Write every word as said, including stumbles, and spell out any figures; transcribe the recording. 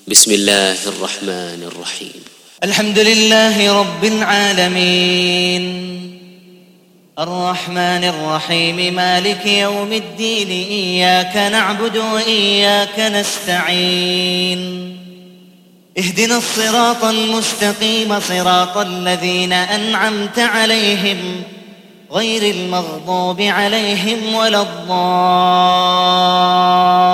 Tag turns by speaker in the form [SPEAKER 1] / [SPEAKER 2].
[SPEAKER 1] بسم الله الرحمن الرحيم.
[SPEAKER 2] الحمد لله رب العالمين الرحمن الرحيم مالك يوم الدين، إياك نعبد وإياك نستعين، اهدنا الصراط المستقيم صراط الذين أنعمت عليهم غير المغضوب عليهم ولا الضالين.